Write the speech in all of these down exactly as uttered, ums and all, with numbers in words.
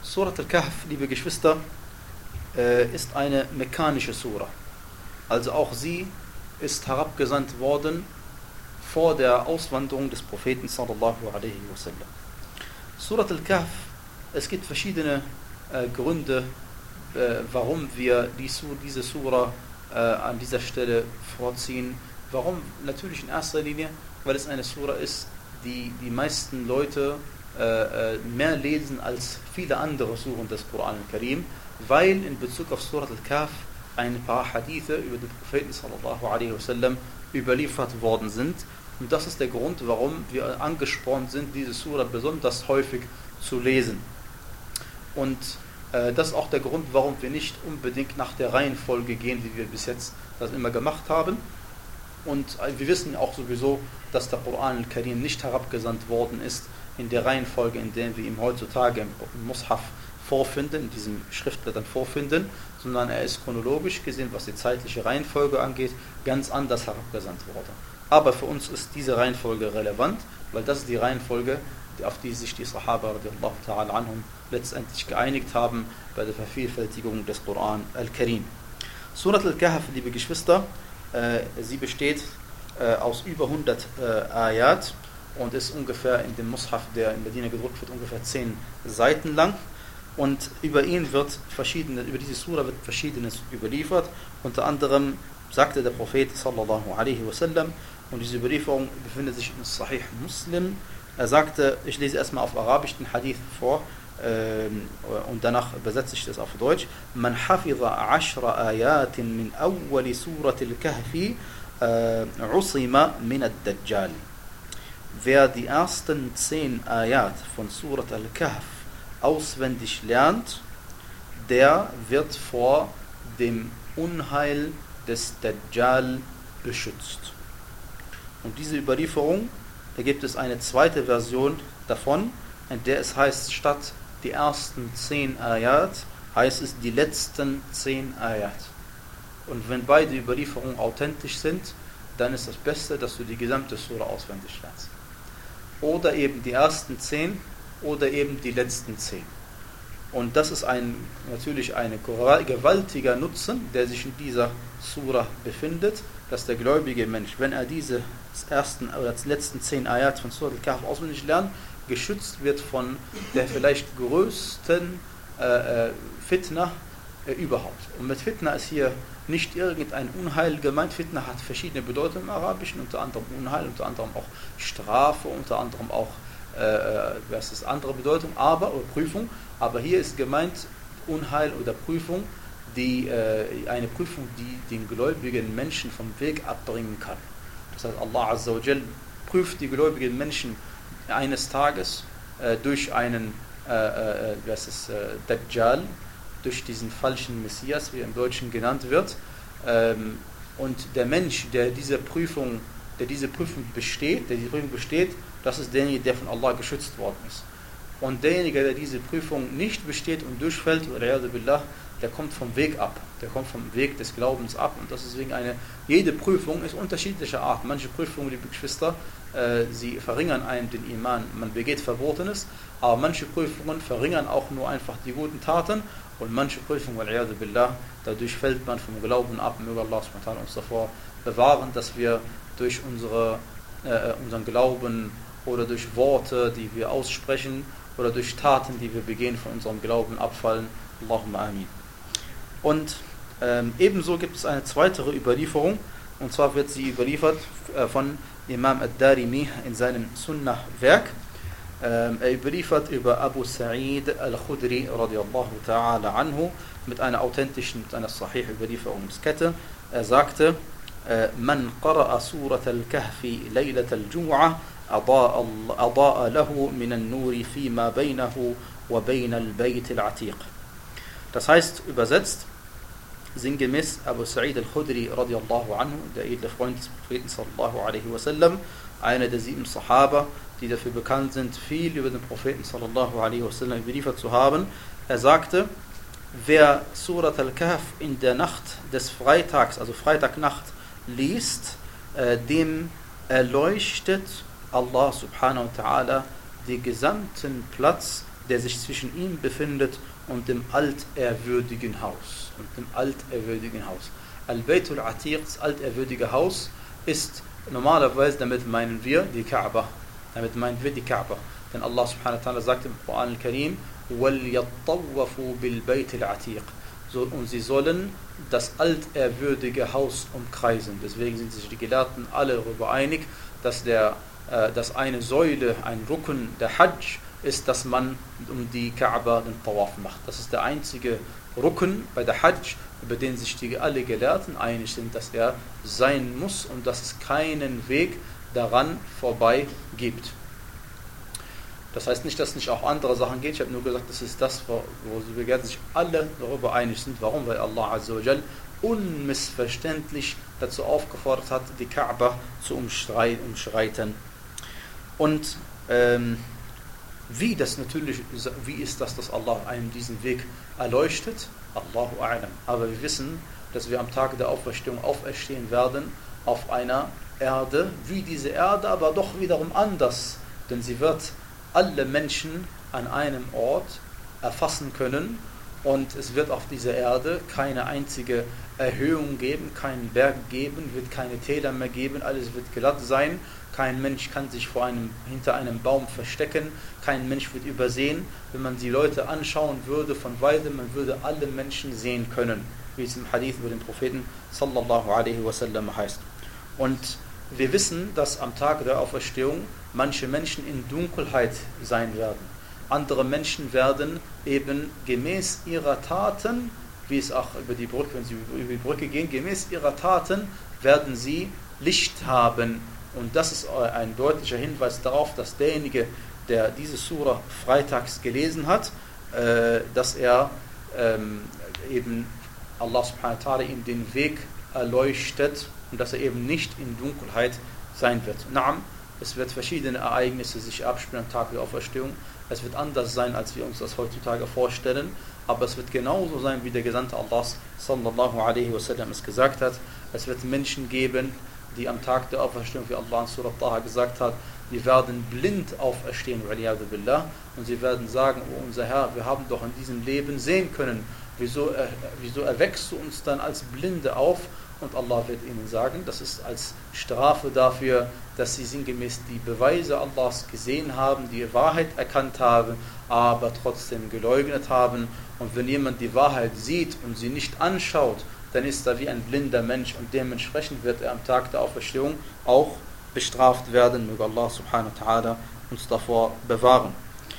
Surat al-Kahf, liebe Geschwister, äh, ist eine mekkanische Sura. Also auch sie ist herabgesandt worden vor der Auswanderung des Propheten sallallahu alaihi wasallam. Surat al-Kahf, es gibt verschiedene äh, Gründe, äh, warum wir die, diese Sura äh, an dieser Stelle vorziehen. Warum? Natürlich in erster Linie, weil es eine Sura ist, die die meisten Leute äh, mehr lesen als viele andere Suren des Koran al-Karim, weil in Bezug auf Surat al-Kahf ein paar Hadithe über den Propheten sallallahu alaihi wasallam überliefert worden sind. Und das ist der Grund, warum wir angespornt sind, diese Sura besonders häufig zu lesen. Und äh, das ist auch der Grund, warum wir nicht unbedingt nach der Reihenfolge gehen, wie wir bis jetzt das immer gemacht haben. Und äh, wir wissen auch sowieso, dass der Koran al-Karim nicht herabgesandt worden ist in der Reihenfolge, in der wir ihn heutzutage im Mushaf vorfinden, in diesen Schriftblättern vorfinden, sondern er ist chronologisch gesehen, was die zeitliche Reihenfolge angeht, ganz anders herabgesandt worden. Aber für uns ist diese Reihenfolge relevant, weil das ist die Reihenfolge, auf die sich die Sahaba radiallahu ta'ala anhum letztendlich geeinigt haben bei der Vervielfältigung des Koran al-Karim. Surat al-Kahf, liebe Geschwister, äh, sie besteht äh, aus über hundert äh, Ayat und ist ungefähr in dem Mushaf, der in Medina gedruckt wird, ungefähr zehn Seiten lang. Und über ihn wird verschiedene, über diese Sura wird Verschiedenes überliefert. Unter anderem sagte der Prophet sallallahu alaihi wasallam, und diese Überlieferung befindet sich in Sahih Muslim. Er sagte, ich lese erstmal auf Arabisch den Hadith vor ähm, und danach übersetze ich das auf Deutsch. Man hafiza ashra ayatin min awwali surat al-Kahfi usima min ad-Dajjal. Wer die ersten zehn Ayat von Surat al-Kahf auswendig lernt, der wird vor dem Unheil des Dajjal beschützt. Und diese Überlieferung, da gibt es eine zweite Version davon, in der es heißt, statt die ersten zehn Ayat, heißt es die letzten zehn Ayat. Und wenn beide Überlieferungen authentisch sind, dann ist das Beste, dass du die gesamte Sura auswendig lernst. Oder eben die ersten zehn, oder eben die letzten zehn. Und das ist ein, natürlich ein gewaltiger Nutzen, der sich in dieser Sura befindet, dass der gläubige Mensch, wenn er diese ersten oder letzten zehn Ayat von Surat al-Kahf auswendig lernt, geschützt wird von der vielleicht größten äh, Fitna äh, überhaupt. Und mit Fitna ist hier nicht irgendein Unheil gemeint. Fitna hat verschiedene Bedeutungen im Arabischen, unter anderem Unheil, unter anderem auch Strafe, unter anderem auch Äh, was ist andere Bedeutung, aber oder Prüfung, aber hier ist gemeint Unheil oder Prüfung, die äh, eine Prüfung, die den gläubigen Menschen vom Weg abbringen kann. Das heißt, Allah Azza wa Jal prüft die gläubigen Menschen eines Tages äh, durch einen äh, äh, was ist, äh, Dajjal, durch diesen falschen Messias, wie er im Deutschen genannt wird, ähm, und der Mensch, der diese Prüfung, der diese Prüfung besteht, der die Prüfung besteht, das ist derjenige, der von Allah geschützt worden ist. Und derjenige, der diese Prüfung nicht besteht und durchfällt, der kommt vom Weg ab. Der kommt vom Weg des Glaubens ab. Und das ist deswegen eine, jede Prüfung ist unterschiedlicher Art. Manche Prüfungen, liebe Geschwister, äh, sie verringern einem den Iman. Man begeht Verbotenes, aber manche Prüfungen verringern auch nur einfach die guten Taten. Und manche Prüfungen, dadurch fällt man vom Glauben ab. Möge Allah subhanahu wa ta'ala uns davor bewahren, dass wir durch unsere, äh, unseren Glauben oder durch Worte, die wir aussprechen, oder durch Taten, die wir begehen, von unserem Glauben abfallen. Allahumma amin. Und ähm, ebenso gibt es eine zweite Überlieferung, und zwar wird sie überliefert äh, von Imam ad-Darimi in seinem Sunnah-Werk. Ähm, er überliefert über Abu Sa'id al-Khudri radiallahu ta'ala anhu mit einer authentischen, mit einer Sahih-Überlieferungskette. Er sagte, Man qara'a Surat al-Kahfi Laylat al-Jum'ah أضاء له من النور فيما بينه وبين البيت العتيق. Das heißt, übersetzt, sinngemäß, Abu Sa'id al-Khudri radiallahu anhu, der edle Freund des Propheten sallallahu alaihi wasallam, einer der sieben Sahaba, die dafür bekannt sind, viel über den Propheten sallallahu alaihi wasallam überliefert zu haben. Er sagte, wer Surat al-Kahf in der Nacht des Freitags, also Freitagnacht, liest, äh, dem erleuchtet Allah subhanahu wa ta'ala den gesamten Platz der sich zwischen ihm befindet und dem altehrwürdigen Haus. Und dem altehrwürdigen Haus. Al-Baytul Atiq, das altehrwürdige Haus, ist normalerweise, damit meinen wir die Kaaba. Damit meinen wir die Kaaba. Denn Allah subhanahu wa ta'ala sagt im Koran al-Karim, وَلْيَطَّوَّفُوا بِالْبَيْتِ الْعَتِيقِ. So, und sie sollen das altehrwürdige Haus umkreisen. Deswegen sind sich die Gelehrten alle darüber einig, dass, der, äh, dass eine Säule, ein Rukn der Hajj ist, dass man um die Kaaba den Tawaf macht. Das ist der einzige Rukn bei der Hajj, über den sich die alle Gelehrten einig sind, dass er sein muss und dass es keinen Weg daran vorbei gibt. Das heißt nicht, dass es nicht auch andere Sachen geht. Ich habe nur gesagt, das ist das, wo die Gelehrten sich alle darüber einig sind. Warum? Weil Allah Azza wa Jal unmissverständlich dazu aufgefordert hat, die Kaaba zu umschreiten. Und ähm, wie das natürlich, wie ist das, dass Allah einem diesen Weg erleuchtet? Allahu a'lam. Aber wir wissen, dass wir am Tag der Auferstehung auferstehen werden auf einer Erde, wie diese Erde, aber doch wiederum anders. Denn sie wird alle Menschen an einem Ort erfassen können und es wird auf dieser Erde keine einzige Erhöhung geben, keinen Berg geben, wird keine Täler mehr geben, alles wird glatt sein, kein Mensch kann sich vor einem, hinter einem Baum verstecken, kein Mensch wird übersehen. Wenn man die Leute anschauen würde von weitem, man würde alle Menschen sehen können, wie es im Hadith über den Propheten sallallahu alaihi wasallam heißt. Und wir wissen, dass am Tag der Auferstehung manche Menschen in Dunkelheit sein werden. Andere Menschen werden eben gemäß ihrer Taten, wie es auch über die Brücke, wenn sie über die Brücke gehen, gemäß ihrer Taten werden sie Licht haben. Und das ist ein deutlicher Hinweis darauf, dass derjenige, der diese Sura freitags gelesen hat, äh, dass er ähm, eben Allah subhanahu wa ta'ala ihm den Weg erleuchtet und dass er eben nicht in Dunkelheit sein wird. Naam, es wird verschiedene Ereignisse sich abspielen am Tag der Auferstehung. Es wird anders sein, als wir uns das heutzutage vorstellen, aber es wird genauso sein, wie der Gesandte Allahs sallallahu alaihi wasallam es gesagt hat. Es wird Menschen geben, die am Tag der Auferstehung, wie Allah in Surah Taha gesagt hat, die werden blind auferstehen, und sie werden sagen, oh unser Herr, wir haben doch in diesem Leben sehen können, wieso, äh, wieso erweckst du uns dann als Blinde auf? Und Allah wird ihnen sagen, das ist als Strafe dafür, dass sie sinngemäß die Beweise Allahs gesehen haben, die Wahrheit erkannt haben, aber trotzdem geleugnet haben. Und wenn jemand die Wahrheit sieht und sie nicht anschaut, dann ist er wie ein blinder Mensch und dementsprechend wird er am Tag der Auferstehung auch bestraft werden. Möge Allah subhanahu wa ta'ala uns davor bewahren.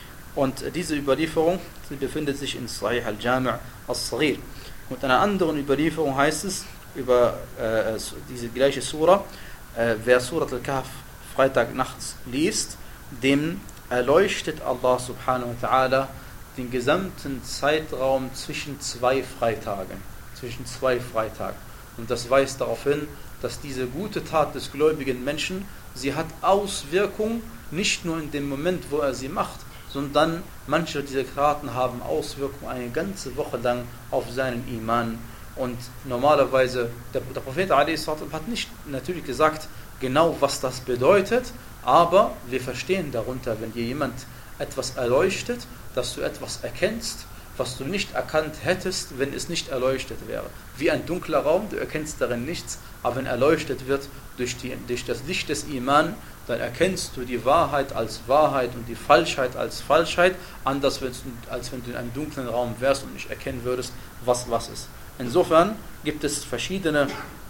Und diese Überlieferung, sie befindet sich in Sahih al-Jami' al-Saghir. Und in einer anderen Überlieferung heißt es, über äh, diese gleiche Sura, äh, wer Surat al-Kahf Freitag nachts liest, dem erleuchtet Allah subhanahu wa ta'ala den gesamten Zeitraum zwischen zwei Freitagen. Zwischen zwei Freitagen. Und das weist darauf hin, dass diese gute Tat des gläubigen Menschen, sie hat Auswirkung, nicht nur in dem Moment, wo er sie macht, sondern manche dieser Taten haben Auswirkungen eine ganze Woche lang auf seinen Iman. Und normalerweise, der, der Prophet a s. hat nicht natürlich gesagt, genau was das bedeutet, aber wir verstehen darunter, wenn dir jemand etwas erleuchtet, dass du etwas erkennst, was du nicht erkannt hättest, wenn es nicht erleuchtet wäre. Wie ein dunkler Raum, du erkennst darin nichts, aber wenn erleuchtet wird durch, die, durch das Licht des Iman, dann erkennst du die Wahrheit als Wahrheit und die Falschheit als Falschheit, anders als wenn du in einem dunklen Raum wärst und nicht erkennen würdest, was was ist. Insofern gibt es verschiedene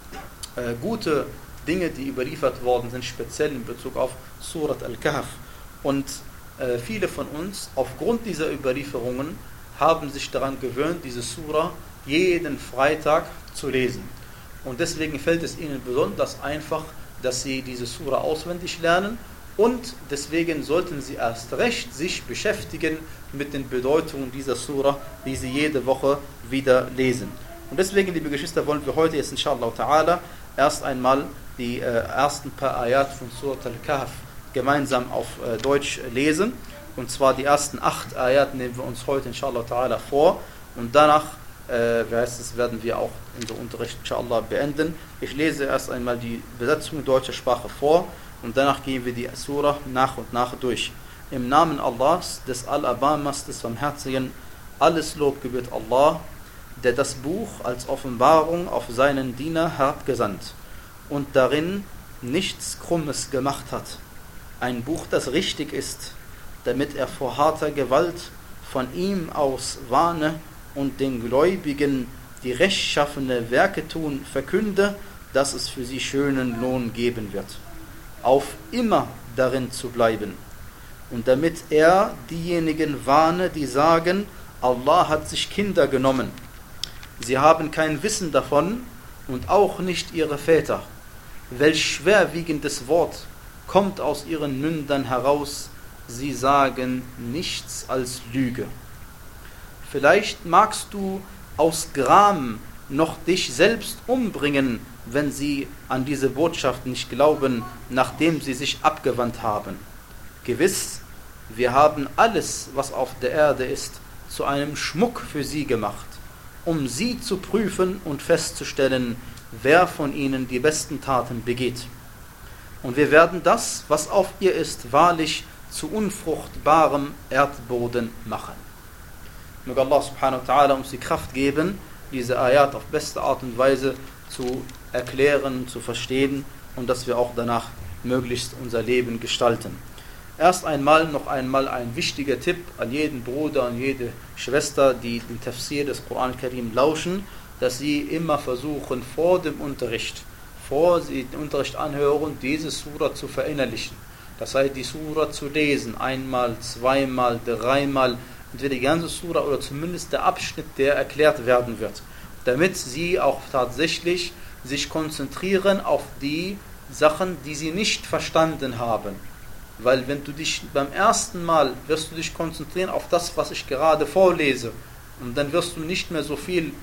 äh, gute Dinge, die überliefert worden sind, speziell in Bezug auf Surat al-Kahf. Und äh, viele von uns, aufgrund dieser Überlieferungen, haben sich daran gewöhnt, diese Sura jeden Freitag zu lesen. Und deswegen fällt es ihnen besonders einfach, dass sie diese Sura auswendig lernen. Und deswegen sollten sie erst recht sich beschäftigen mit den Bedeutungen dieser Sura, die sie jede Woche wieder lesen. Und deswegen, liebe Geschwister, wollen wir heute jetzt inshallah ta'ala erst einmal die äh, ersten paar Ayat von Surat al-Kahf gemeinsam auf äh, Deutsch lesen. Und zwar die ersten acht Ayat nehmen wir uns heute inshallah ta'ala vor. Und danach, äh, wie heißt es, werden wir auch unseren Unterricht inshallah beenden. Ich lese erst einmal die Besetzung in deutscher Sprache vor und danach gehen wir die Surah nach und nach durch. Im Namen Allahs, des Al-Abamas, des Barmherzigen, alles Lob gebührt Allah, der das Buch als Offenbarung auf seinen Diener herabgesandt und darin nichts Krummes gemacht hat. Ein Buch, das richtig ist, damit er vor harter Gewalt von ihm aus warne und den Gläubigen, die rechtschaffene Werke tun, verkünde, dass es für sie schönen Lohn geben wird, auf immer darin zu bleiben. Und damit er diejenigen warne, die sagen, Allah hat sich Kinder genommen. Sie haben kein Wissen davon und auch nicht ihre Väter. Welch schwerwiegendes Wort kommt aus ihren Mündern heraus, sie sagen nichts als Lüge. Vielleicht magst du aus Gram noch dich selbst umbringen, wenn sie an diese Botschaft nicht glauben, nachdem sie sich abgewandt haben. Gewiss, wir haben alles, was auf der Erde ist, zu einem Schmuck für sie gemacht, um sie zu prüfen und festzustellen, wer von ihnen die besten Taten begeht. Und wir werden das, was auf ihr ist, wahrlich zu unfruchtbarem Erdboden machen. Möge Allah subhanahu wa ta'ala uns die Kraft geben, diese Ayat auf beste Art und Weise zu erklären, zu verstehen und dass wir auch danach möglichst unser Leben gestalten. Erst einmal noch einmal ein wichtiger Tipp an jeden Bruder und jede Schwester, die den Tafsir des Koran Karim lauschen, dass sie immer versuchen, vor dem Unterricht, vor sie den Unterricht anhören, diese Sura zu verinnerlichen. Das heißt, die Sura zu lesen, einmal, zweimal, dreimal, entweder die ganze Sura oder zumindest der Abschnitt, der erklärt werden wird, damit sie auch tatsächlich sich konzentrieren auf die Sachen, die sie nicht verstanden haben. Weil wenn du dich beim ersten Mal, wirst du dich konzentrieren auf das, was ich gerade vorlese, und dann wirst du nicht mehr so viel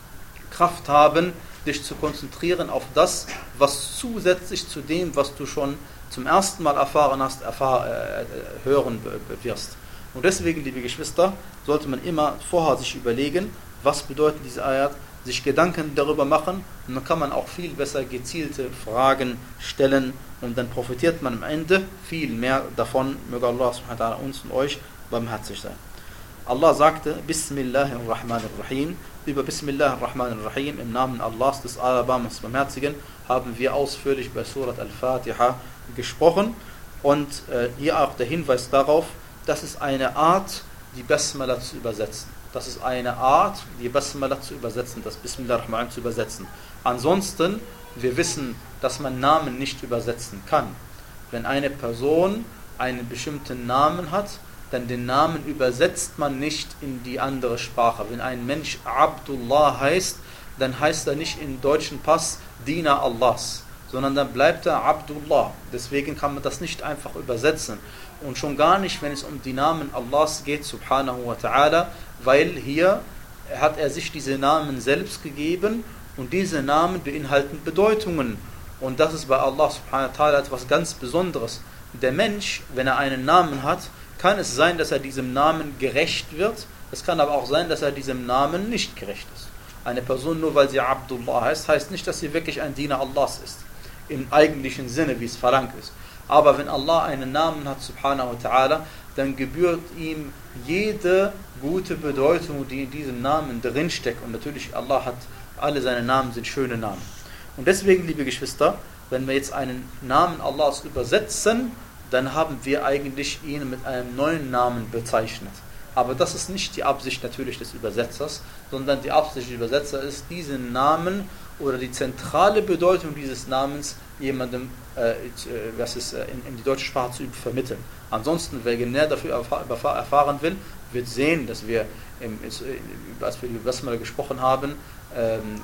Kraft haben, dich zu konzentrieren auf das, was zusätzlich zu dem, was du schon zum ersten Mal erfahren hast, erfahr, äh, hören wirst. Und deswegen, liebe Geschwister, sollte man immer vorher sich überlegen, was bedeutet diese Ayat, sich Gedanken darüber machen, und dann kann man auch viel besser gezielte Fragen stellen und dann profitiert man am Ende viel mehr davon. Möge Allah subhanahu wa ta'ala uns und euch barmherzig sein. Allah sagte, Bismillahirrahmanirrahim, über Bismillahirrahmanirrahim, im Namen Allahs, des Alabamas Barmherzigen, haben wir ausführlich bei Surat Al-Fatiha gesprochen, und äh, hier auch der Hinweis darauf, das ist eine Art, die Basmala zu übersetzen. Das ist eine Art, die Basmala zu übersetzen, das Bismillahirrahmanirrahim zu übersetzen. Ansonsten, wir wissen, dass man Namen nicht übersetzen kann. Wenn eine Person einen bestimmten Namen hat, dann den Namen übersetzt man nicht in die andere Sprache. Wenn ein Mensch Abdullah heißt, dann heißt er nicht im deutschen Pass Diener Allahs, sondern dann bleibt er Abdullah. Deswegen kann man das nicht einfach übersetzen. Und schon gar nicht, wenn es um die Namen Allahs geht, subhanahu wa ta'ala, weil hier hat er sich diese Namen selbst gegeben und diese Namen beinhalten Bedeutungen. Und das ist bei Allah subhanahu wa ta'ala etwas ganz Besonderes. Der Mensch, wenn er einen Namen hat, kann es sein, dass er diesem Namen gerecht wird. Es kann aber auch sein, dass er diesem Namen nicht gerecht ist. Eine Person, nur weil sie Abdullah heißt, heißt nicht, dass sie wirklich ein Diener Allahs ist. Im eigentlichen Sinne, wie es verlangt ist. Aber wenn Allah einen Namen hat, subhanahu wa ta'ala, dann gebührt ihm jede gute Bedeutung, die in diesem Namen drinsteckt. Und natürlich, Allah hat, alle seine Namen sind schöne Namen. Und deswegen, liebe Geschwister, wenn wir jetzt einen Namen Allahs übersetzen, dann haben wir eigentlich ihn mit einem neuen Namen bezeichnet. Aber das ist nicht die Absicht natürlich des Übersetzers, sondern die Absicht des Übersetzers ist, diesen Namen oder die zentrale Bedeutung dieses Namens jemandem äh, was ist, äh, in, in die deutsche Sprache zu vermitteln. Ansonsten, wer näher dafür erfahr, erfahren will, wird sehen, dass wir, im, als wir über Basmala gesprochen haben, ähm,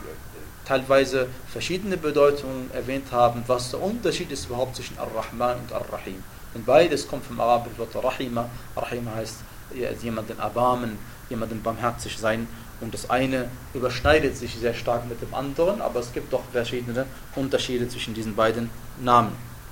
teilweise verschiedene Bedeutungen erwähnt haben, was der Unterschied ist überhaupt zwischen Ar-Rahman und Ar-Rahim. Und beides kommt vom arabischen Wort Rahima. Rahima heißt jemanden erbarmen, jemanden barmherzig sein. Und das eine überschneidet sich sehr stark mit dem anderen, aber es gibt doch verschiedene Unterschiede zwischen diesen beiden Namen.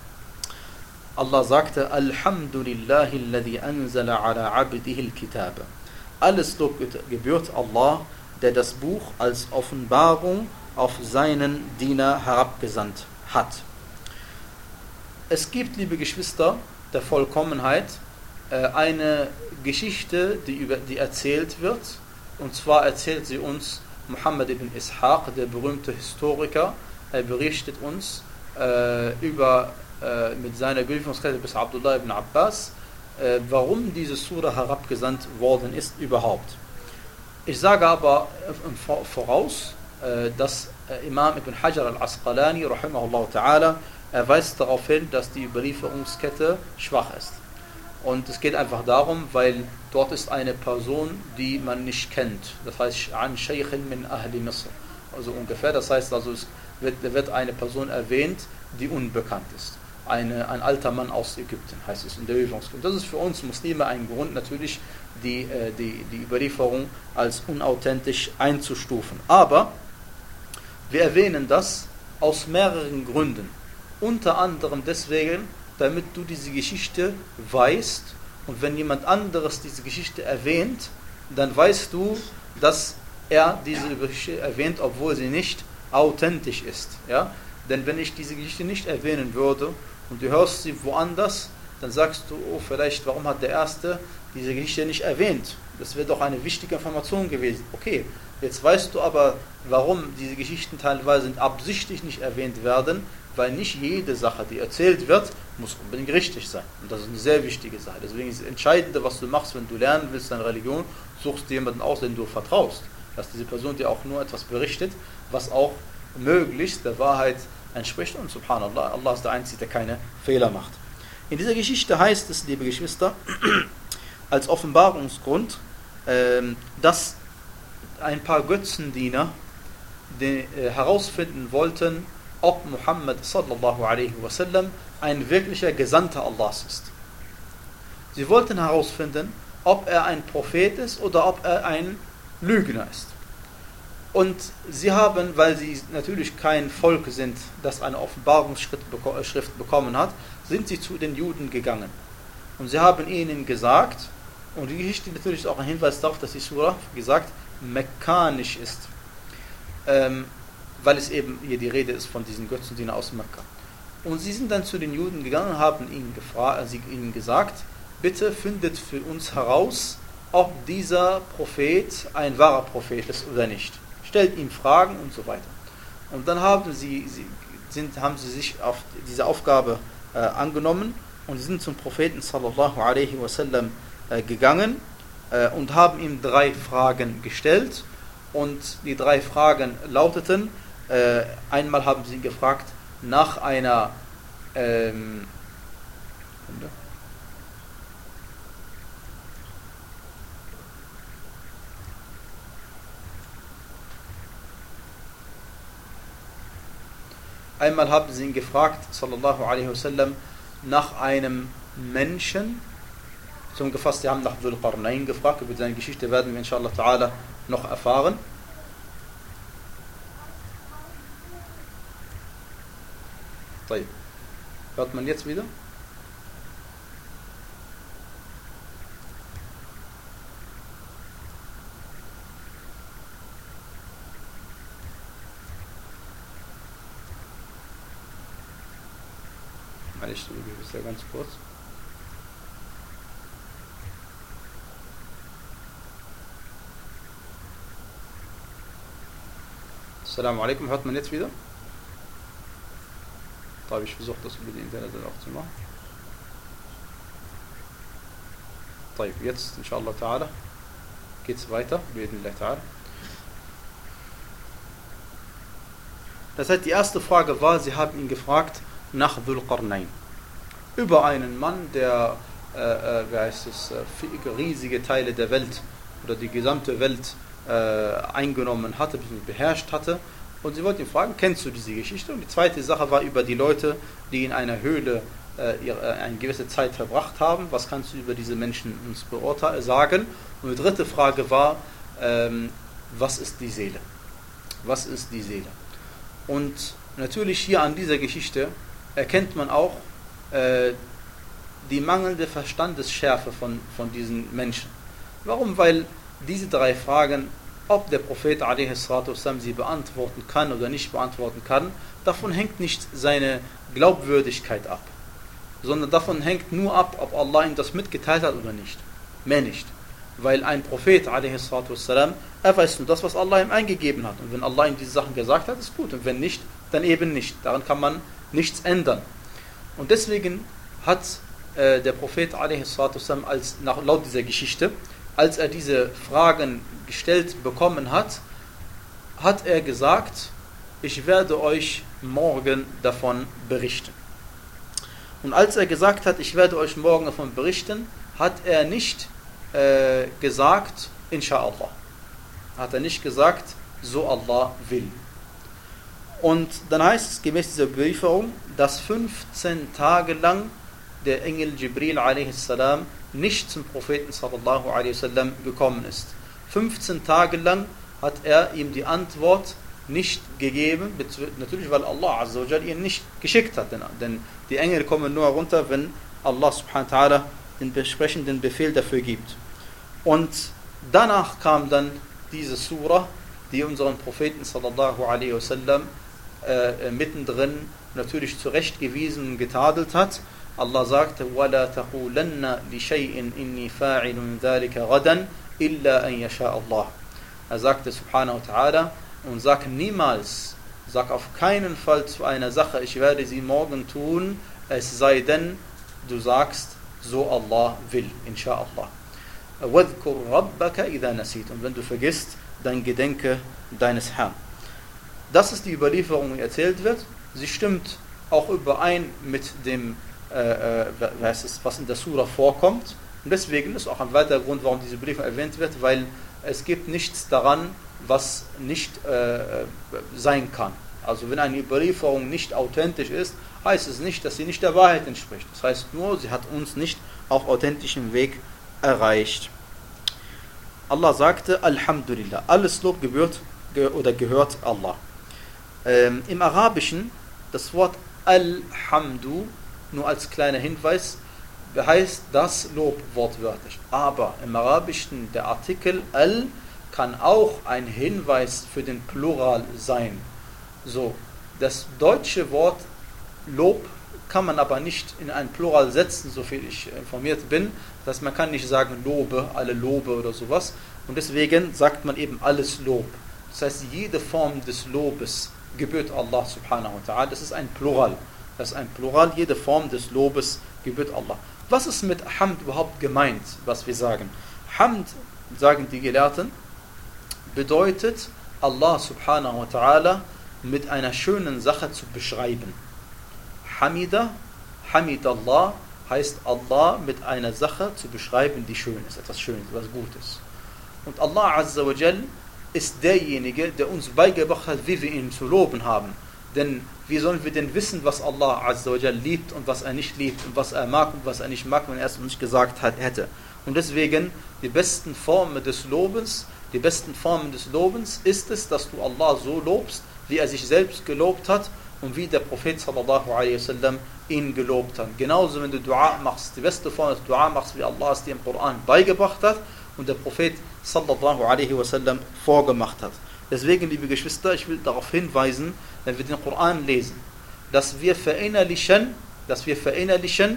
Allah sagte, Alhamdulillahi alladhi anzala ala abdihi al-kitab. Alles Lob gebührt Allah, der das Buch als Offenbarung auf seinen Diener herabgesandt hat. Es gibt, liebe Geschwister, der Vollkommenheit äh, eine Geschichte, die, über, die erzählt wird. Und zwar erzählt sie uns Muhammad ibn Ishaq, der berühmte Historiker. Er berichtet uns äh, über, äh, mit seiner Überlieferungskette bis Abdullah ibn Abbas, äh, warum diese Sura herabgesandt worden ist überhaupt. Ich sage aber äh, voraus, äh, dass äh, Imam ibn Hajar al-Asqalani, rahimahullah ta'ala, er weist darauf hin, dass die Überlieferungskette schwach ist. Und es geht einfach darum, weil dort ist eine Person, die man nicht kennt. Das heißt, an Shaykhin min Ahli Misr. Also ungefähr, das heißt, also es wird, wird eine Person erwähnt, die unbekannt ist. Eine, ein alter Mann aus Ägypten, heißt es in der Überlieferung. Das ist für uns Muslime ein Grund, natürlich die, die, die Überlieferung als unauthentisch einzustufen. Aber wir erwähnen das aus mehreren Gründen. Unter anderem deswegen, damit du diese Geschichte weißt, und wenn jemand anderes diese Geschichte erwähnt, dann weißt du, dass er diese Geschichte erwähnt, obwohl sie nicht authentisch ist. Ja? Denn wenn ich diese Geschichte nicht erwähnen würde und du hörst sie woanders, dann sagst du, oh, vielleicht, warum hat der Erste diese Geschichte nicht erwähnt? Das wäre doch eine wichtige Information gewesen. Okay, jetzt weißt du aber, warum diese Geschichten teilweise absichtlich nicht erwähnt werden, weil nicht jede Sache, die erzählt wird, muss unbedingt richtig sein. Und das ist eine sehr wichtige Sache. Deswegen ist das Entscheidende, was du machst, wenn du lernen willst, deine Religion, suchst du jemanden aus, den du vertraust. Dass diese Person dir auch nur etwas berichtet, was auch möglichst der Wahrheit entspricht. Und subhanallah, Allah ist der Einzige, der keine Fehler macht. In dieser Geschichte heißt es, liebe Geschwister, als Offenbarungsgrund, dass ein paar Götzendiener die, äh, herausfinden wollten, ob Muhammad sallallahu alaihi wasallam ein wirklicher Gesandter Allahs ist. Sie wollten herausfinden, ob er ein Prophet ist oder ob er ein Lügner ist. Und sie haben, weil sie natürlich kein Volk sind, das eine Offenbarungsschrift bekommen hat, sind sie zu den Juden gegangen. Und sie haben ihnen gesagt, und die Geschichte natürlich ist auch ein Hinweis darauf, dass die Surah, wie gesagt, mekkanisch ist. Ähm, weil es eben hier die Rede ist von diesen Götzendienern aus Mekka. Und sie sind dann zu den Juden gegangen und haben ihnen, gefragt, sie ihnen gesagt, bitte findet für uns heraus, ob dieser Prophet ein wahrer Prophet ist oder nicht. Stellt ihm Fragen und so weiter. Und dann haben sie, sie, sind, haben sie sich auf diese Aufgabe äh, angenommen und sind zum Propheten sallallahu alaihi wasallam äh, gegangen äh, und haben ihm drei Fragen gestellt. Und die drei Fragen lauteten, äh, einmal haben sie ihn gefragt nach einer ähm, einmal haben sie ihn gefragt, sallallahu alaihi wasallam, nach einem Menschen. Zusammengefasst, sie haben nach Dhul Qarnayn gefragt, über seine Geschichte werden wir inshallah ta'ala noch erfahren. Hört man jetzt wieder? Ich das ja ganz kurz. Assalamu alaikum, hört man jetzt wieder? Da habe ich versucht, das über die Internetseite auch zu machen. Jetzt, inshallah ta'ala, geht es weiter. Das heißt, die erste Frage war, sie haben ihn gefragt nach Dhul Qarnayn. Über einen Mann, der äh, äh, wie heißt es, äh, riesige Teile der Welt oder die gesamte Welt äh, eingenommen hatte, beherrscht hatte. Und sie wollten ihn fragen, kennst du diese Geschichte? Und die zweite Sache war über die Leute, die in einer Höhle äh, ihre, eine gewisse Zeit verbracht haben. Was kannst du über diese Menschen uns beurteilen, sagen? Und die dritte Frage war, ähm, was ist die Seele? Was ist die Seele? Und natürlich hier an dieser Geschichte erkennt man auch äh, die mangelnde Verstandesschärfe von, von diesen Menschen. Warum? Weil diese drei Fragen, ob der Prophet a s. sie beantworten kann oder nicht beantworten kann, davon hängt nicht seine Glaubwürdigkeit ab. sondern davon hängt nur ab, ob Allah ihm das mitgeteilt hat oder nicht. Mehr nicht. Weil ein Prophet, wassalam, er weiß nur das, was Allah ihm eingegeben hat. Und wenn Allah ihm diese Sachen gesagt hat, ist gut. Und wenn nicht, dann eben nicht. Daran kann man nichts ändern. Und deswegen hat äh, der Prophet, wassalam, als, nach, laut dieser Geschichte, als er diese Fragen gestellt bekommen hat, hat er gesagt, ich werde euch morgen davon berichten. Und als er gesagt hat, ich werde euch morgen davon berichten, hat er nicht äh, gesagt, Insha'Allah. Hat er nicht gesagt, so Allah will. Und dann heißt es gemäß dieser Überlieferung, dass fünfzehn Tage lang der Engel Jibril a.s. nicht zum Propheten sallallahu alaihi wasallam gekommen ist. fünfzehn Tage lang hat er ihm die Antwort nicht gegeben, natürlich weil Allah azza wa jalla ihn nicht geschickt hat, denn die Engel kommen nur runter, wenn Allah subhanahu wa ta'ala den entsprechenden Befehl dafür gibt. Und danach kam dann diese Surah, die unseren Propheten sallallahu alaihi wasallam äh, mittendrin natürlich zurechtgewiesen und getadelt hat. Allah sagte, وَلَا تَقُولَنَّ لِشَيْءٍ إِنِّي فَاعِلٌ ذَلِكَ غَدًا إِلَّا أَنْ يَشَاءَ اللَّهُ. Er sagte subhanahu wa ta'ala, und sag niemals, sag auf keinen Fall zu einer Sache, ich werde sie morgen tun, es sei denn, du sagst, so Allah will, insha'Allah. وَذْكُرْ رَبَّكَ إِذَا نَسِيتُ. Und wenn du vergisst, dann gedenke deines Herrn. Das ist die Überlieferung, die erzählt wird. Sie stimmt auch überein mit dem, äh, was in der Surah vorkommt. Und deswegen ist auch ein weiterer Grund, warum diese Überlieferung erwähnt wird, weil es gibt nichts daran, was nicht äh, sein kann. Also wenn eine Überlieferung nicht authentisch ist, heißt es nicht, dass sie nicht der Wahrheit entspricht. Das heißt nur, sie hat uns nicht auf authentischem Weg erreicht. Allah sagte, Alhamdulillah, alles Lob gebührt ge oder gehört Allah. Ähm, Im Arabischen, das Wort Alhamdu, nur als kleiner Hinweis, heißt das Lob wortwörtlich. Aber im Arabischen der Artikel Al kann auch ein Hinweis für den Plural sein. So, das deutsche Wort Lob kann man aber nicht in ein Plural setzen, so viel ich informiert bin. Das heißt, man kann nicht sagen Lobe, alle Lobe oder sowas. Und deswegen sagt man eben alles Lob. Das heißt, jede Form des Lobes gebührt Allah subhanahu wa ta'ala. Das ist ein Plural. Das ist ein Plural, jede Form des Lobes gebührt Allah. Was ist mit Hamd überhaupt gemeint, was wir sagen? Hamd, sagen die Gelehrten, bedeutet, Allah subhanahu wa ta'ala mit einer schönen Sache zu beschreiben. Hamida, Hamidallah heißt Allah mit einer Sache zu beschreiben, die schön ist, etwas Schönes, etwas Gutes. Und Allah azza wa jal ist derjenige, der uns beigebracht hat, wie wir ihn zu loben haben. Denn wie sollen wir denn wissen, was Allah azza wa jal liebt und was er nicht liebt und was er mag und was er nicht mag, wenn er es uns nicht gesagt hat, hätte. Und deswegen, die besten Formen des Lobens, die besten Formen des Lobens ist es, dass du Allah so lobst, wie er sich selbst gelobt hat und wie der Prophet sallallahu alaihi wasallam ihn gelobt hat. Genauso, wenn du Dua machst, die beste Form des Dua machst, wie Allah es dir im Koran beigebracht hat und der Prophet sallallahu alaihi wasallam vorgemacht hat. Deswegen, liebe Geschwister, ich will darauf hinweisen, wenn wir den Koran lesen, dass wir verinnerlichen, dass wir verinnerlichen,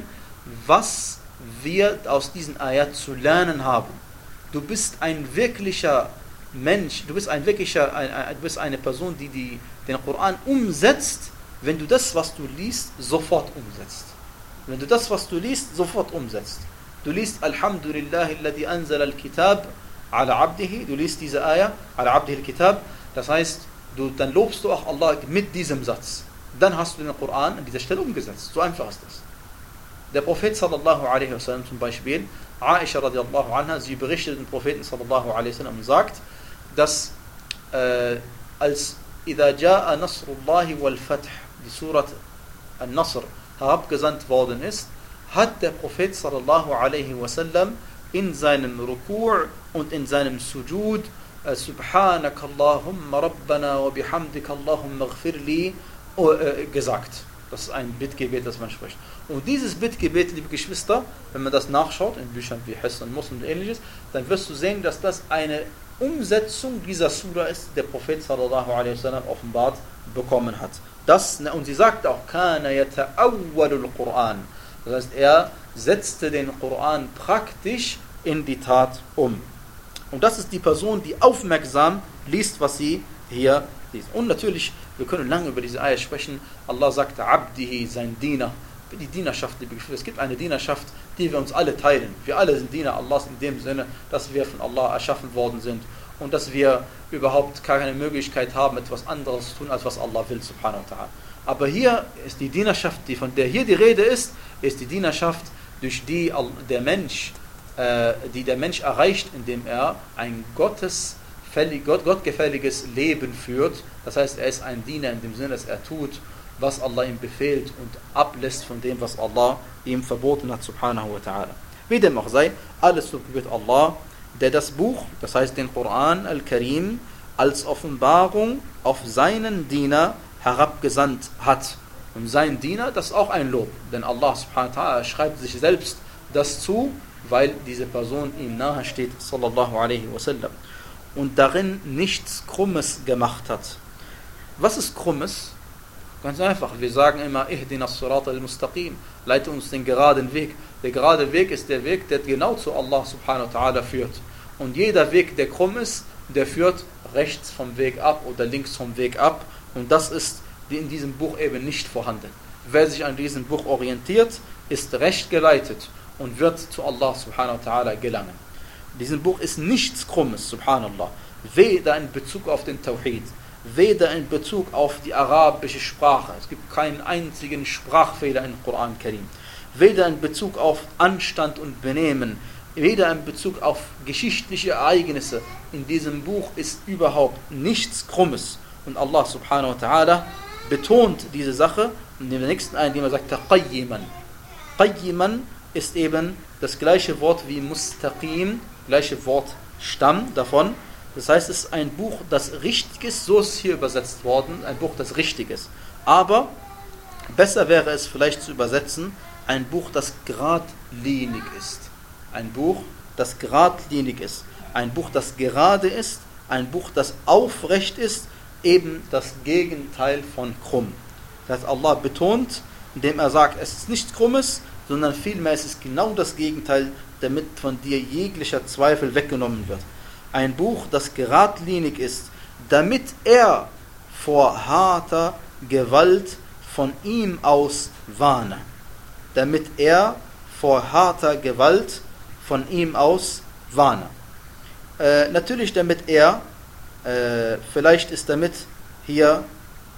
was wir aus diesen Ayat zu lernen haben. Du bist ein wirklicher Mensch, du bist ein wirklicher, ein, ein, du bist eine Person, die, die den Koran umsetzt, wenn du das, was du liest, sofort umsetzt. Wenn du das, was du liest, sofort umsetzt. Du liest Alhamdulillahi alladhi anzala al-kitab ala abdihi, du liest diese Ayah, ala abdihi al-kitab, das heißt, du, dann lobst du auch Allah mit diesem Satz. Dann hast du den Koran an dieser Stelle umgesetzt. So einfach ist das. Der Prophet sallallahu alaihi wasallam zum Beispiel, Aisha radiallahu anha, sie berichtet den Propheten sallallahu alaihi wasallam und sagt, dass äh, als إِذَا جَاءَ نَصْرُ اللَّهِ وَالْفَتْحِ, die Surat An-Nasr, herabgesandt worden ist, hat der Prophet sallallahu alaihi wasallam in seinem Ruku' und in seinem Sujud Subhanaka Allahumma Rabbana wa bihamdika Allahumma ighfirli gesagt. Das ist ein Bittgebet, das man spricht. Und dieses Bittgebet, liebe Geschwister, wenn man das nachschaut, in Büchern wie Hisn, Muslim und ähnliches, dann wirst du sehen, dass das eine Umsetzung dieser Surah ist, der Prophet sallallahu alaihi wasallam offenbart bekommen hat. Das, und sie sagt auch, kana yata'awwalul Qur'an. Das heißt, er setzte den Koran praktisch in die Tat um. Und das ist die Person, die aufmerksam liest, was sie hier liest. Und natürlich, wir können lange über diese Ayah sprechen. Allah sagte, Abdihi, sein Diener. Die Dienerschaft, liebe Geschwister. Es gibt eine Dienerschaft, die wir uns alle teilen. Wir alle sind Diener Allahs in dem Sinne, dass wir von Allah erschaffen worden sind und dass wir überhaupt keine Möglichkeit haben, etwas anderes zu tun, als was Allah will, subhanahu wa ta'ala. Aber hier ist die Dienerschaft, die von der hier die Rede ist, ist die Dienerschaft, durch die der Mensch, äh, die der Mensch erreicht, indem er ein Gottes, Gott, gottgefälliges Leben führt. Das heißt, er ist ein Diener in dem Sinne, dass er tut, was Allah ihm befehlt und ablässt von dem, was Allah ihm verboten hat, subhanahu wa ta'ala. Wie dem auch sei, alles gebührt Allah, der das Buch, das heißt den Koran al-Karim, als Offenbarung auf seinen Diener herabgesandt hat. Und sein Diener, das ist auch ein Lob, denn Allah subhanahu wa ta'ala schreibt sich selbst das zu, weil diese Person ihm nahe steht, sallallahu alaihi wasallam, und darin nichts Krummes gemacht hat. Was ist Krummes? Ganz einfach, wir sagen immer, Ihdina as-Sirat al-Mustaqim, leite uns den geraden Weg. Der gerade Weg ist der Weg, der genau zu Allah subhanahu wa ta'ala führt. Und jeder Weg, der krumm ist, der führt rechts vom Weg ab oder links vom Weg ab. Und das ist in diesem Buch eben nicht vorhanden. Wer sich an diesem Buch orientiert, ist recht geleitet und wird zu Allah subhanahu wa ta'ala gelangen. In diesem Buch ist nichts Krummes, subhanallah. Weder in Bezug auf den Tawhid, weder in Bezug auf die arabische Sprache. Es gibt keinen einzigen Sprachfehler im Koran Karim. Weder in Bezug auf Anstand und Benehmen, weder in Bezug auf geschichtliche Ereignisse. In diesem Buch ist überhaupt nichts Krummes. Und Allah subhanahu wa ta'ala betont diese Sache in der nächsten Ayah, indem er sagt, Qayyiman. Qayyiman ist eben das gleiche Wort wie Mustaqim, gleiche Wort Stamm davon. Das heißt, es ist ein Buch, das richtig ist, so ist hier übersetzt worden, ein Buch, das richtig ist. Aber besser wäre es vielleicht zu übersetzen, ein Buch, das geradlinig ist. Ein Buch, das geradlinig ist. Ein Buch, das gerade ist. Ein Buch, das aufrecht ist. Eben das Gegenteil von krumm. Das heißt, Allah betont, indem er sagt, es ist nichts Krummes, sondern vielmehr es ist genau das Gegenteil, damit von dir jeglicher Zweifel weggenommen wird. Ein Buch, das geradlinig ist, damit er vor harter Gewalt von ihm aus warne. Damit er vor harter Gewalt von ihm aus warne. Äh, natürlich damit er, äh, vielleicht ist damit hier,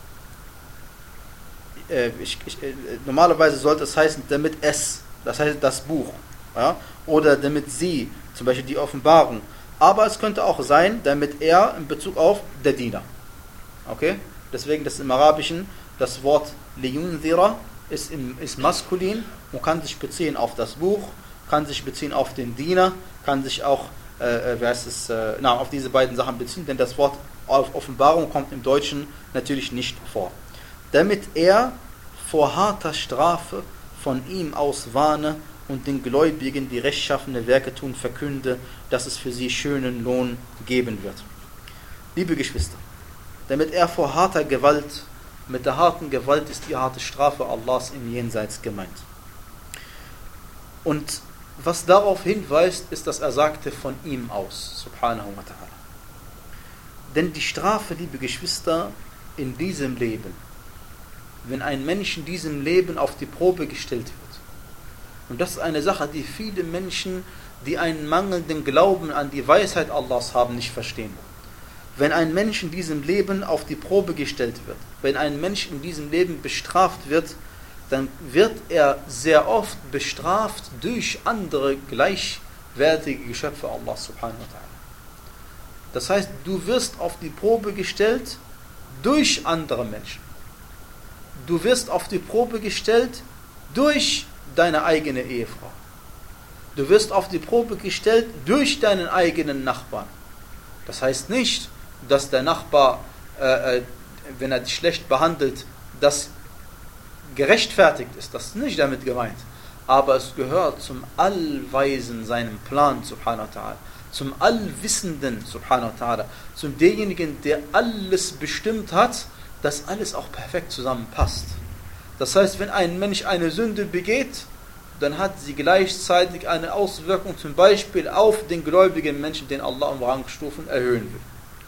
äh, ich, ich, äh, normalerweise sollte es heißen, damit es, das heißt das Buch, ja? Oder damit sie, zum Beispiel die Offenbarung. Aber es könnte auch sein, damit er in Bezug auf der Diener. Okay? Deswegen das im Arabischen, das Wort liyunzira ist, im, ist maskulin und kann sich beziehen auf das Buch, kann sich beziehen auf den Diener, kann sich auch äh, wie heißt es, äh, na, auf diese beiden Sachen beziehen, denn das Wort auf Offenbarung kommt im Deutschen natürlich nicht vor. Damit er vor harter Strafe von ihm aus warne und den Gläubigen, die rechtschaffene Werke tun, verkünde, dass es für sie schönen Lohn geben wird. Liebe Geschwister, damit er vor harter Gewalt, mit der harten Gewalt ist die harte Strafe Allahs im Jenseits gemeint. Und was darauf hinweist, ist, dass er sagte, von ihm aus, subhanahu wa ta'ala. Denn die Strafe, liebe Geschwister, in diesem Leben, wenn ein Mensch in diesem Leben auf die Probe gestellt wird, und das ist eine Sache, die viele Menschen, die einen mangelnden Glauben an die Weisheit Allahs haben, nicht verstehen. Wenn ein Mensch in diesem Leben auf die Probe gestellt wird, wenn ein Mensch in diesem Leben bestraft wird, dann wird er sehr oft bestraft durch andere gleichwertige Geschöpfe Allahs subhanahu wa ta'ala. Das heißt, du wirst auf die Probe gestellt durch andere Menschen. Du wirst auf die Probe gestellt durch deine eigene Ehefrau. Du wirst auf die Probe gestellt durch deinen eigenen Nachbarn. Das heißt nicht, dass der Nachbar, äh, wenn er dich schlecht behandelt, das gerechtfertigt ist. Das ist nicht damit gemeint. Aber es gehört zum Allweisen, seinem Plan, subhanahu wa ta'ala. Zum Allwissenden, subhanahu wa ta'ala. Zum derjenigen, der alles bestimmt hat, dass alles auch perfekt zusammenpasst. Das heißt, wenn ein Mensch eine Sünde begeht, dann hat sie gleichzeitig eine Auswirkung zum Beispiel auf den gläubigen Menschen, den Allah um Rangstufen erhöhen will.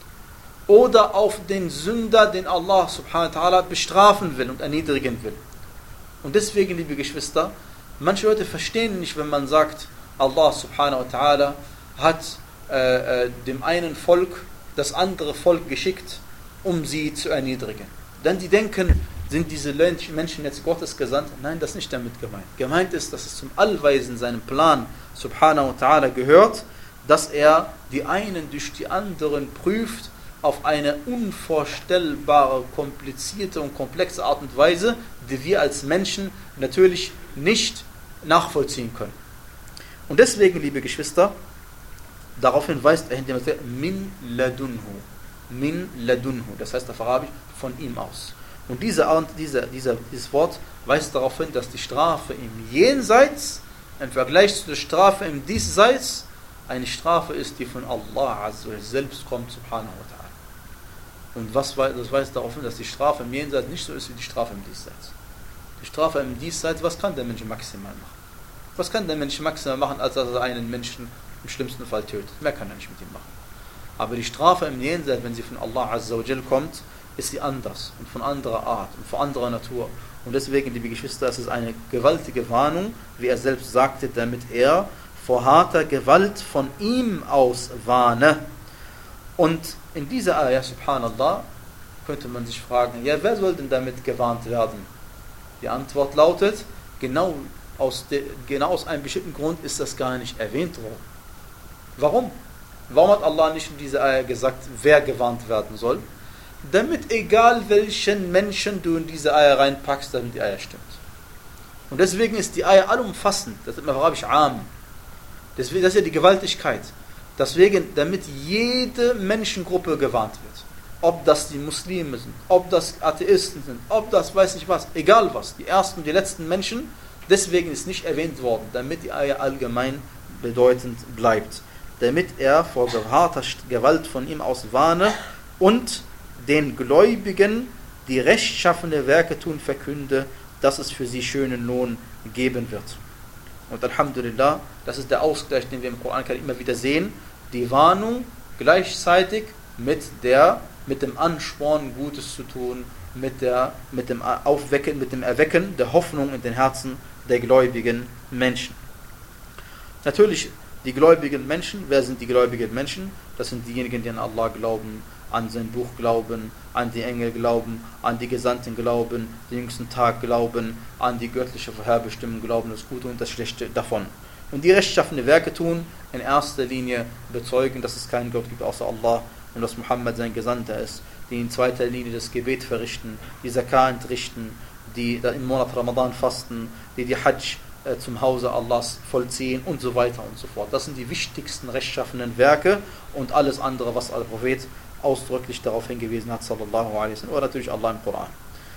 Oder auf den Sünder, den Allah subhanahu wa ta'ala bestrafen will und erniedrigen will. Und deswegen, liebe Geschwister, manche Leute verstehen nicht, wenn man sagt, Allah subhanahu wa ta'ala hat äh, äh, dem einen Volk das andere Volk geschickt, um sie zu erniedrigen. Denn die denken, sind diese Menschen jetzt Gottes gesandt? Nein, das ist nicht damit gemeint. Gemeint ist, dass es zum Allweisen seinem Plan subhanahu wa ta'ala gehört, dass er die einen durch die anderen prüft auf eine unvorstellbare, komplizierte und komplexe Art und Weise, die wir als Menschen natürlich nicht nachvollziehen können. Und deswegen, liebe Geschwister, daraufhin weist er hinter min ladunhu. Min ladunhu, das heißt auf Arabisch von ihm aus. Und diese, diese, dieser, dieses Wort weist darauf hin, dass die Strafe im Jenseits im Vergleich zu der Strafe im Diesseits eine Strafe ist, die von Allah Azza wa selbst kommt, subhanahu wa ta'ala. Und was, das weist darauf hin, dass die Strafe im Jenseits nicht so ist wie die Strafe im Diesseits. Die Strafe im Diesseits, was kann der Mensch maximal machen? Was kann der Mensch maximal machen, als dass er einen Menschen im schlimmsten Fall tötet? Mehr kann er nicht mit ihm machen. Aber die Strafe im Jenseits, wenn sie von Allah Azza wa Jal kommt, ist sie anders und von anderer Art und von anderer Natur. Und deswegen, liebe Geschwister, es ist eine gewaltige Warnung, wie er selbst sagte, damit er vor harter Gewalt von ihm aus warne. Und in dieser Ayah, subhanallah, könnte man sich fragen, ja, wer soll denn damit gewarnt werden? Die Antwort lautet, genau aus, de, genau aus einem bestimmten Grund ist das gar nicht erwähnt worden. Warum? Warum hat Allah nicht in dieser Ayah gesagt, wer gewarnt werden soll? Damit egal welchen Menschen du in diese Eier reinpackst, damit die Eier stimmt. Und deswegen ist die Eier allumfassend, das ist im Arabisch Am. Deswegen, das ist ja die Gewaltigkeit. Deswegen, damit jede Menschengruppe gewarnt wird. Ob das die Muslime sind, ob das Atheisten sind, ob das weiß ich was, egal was, die ersten und die letzten Menschen, deswegen ist nicht erwähnt worden, damit die Eier allgemein bedeutend bleibt. Damit er vor harter Gewalt von ihm aus warne und den Gläubigen, die rechtschaffene Werke tun, verkünde, dass es für sie schönen Lohn geben wird. Und Alhamdulillah, das ist der Ausgleich, den wir im Koran immer wieder sehen, die Warnung gleichzeitig mit, der, mit dem Ansporn, Gutes zu tun, mit, der, mit dem Aufwecken, mit dem Erwecken der Hoffnung in den Herzen der gläubigen Menschen. Natürlich, die gläubigen Menschen, wer sind die gläubigen Menschen? Das sind diejenigen, die an Allah glauben, an sein Buch glauben, an die Engel glauben, an die Gesandten glauben, den jüngsten Tag glauben, an die göttliche Vorherbestimmung glauben, das Gute und das Schlechte davon. Und die rechtschaffene Werke tun, in erster Linie bezeugen, dass es keinen Gott gibt außer Allah und dass Muhammad sein Gesandter ist, die in zweiter Linie das Gebet verrichten, die Zakah entrichten, die im Monat Ramadan fasten, die die Hajj äh, zum Hause Allahs vollziehen und so weiter und so fort. Das sind die wichtigsten rechtschaffenen Werke und alles andere, was der Prophet ausdrücklich darauf hingewiesen hat, sallallahu alaihi wasallam, oder natürlich Allah im Koran.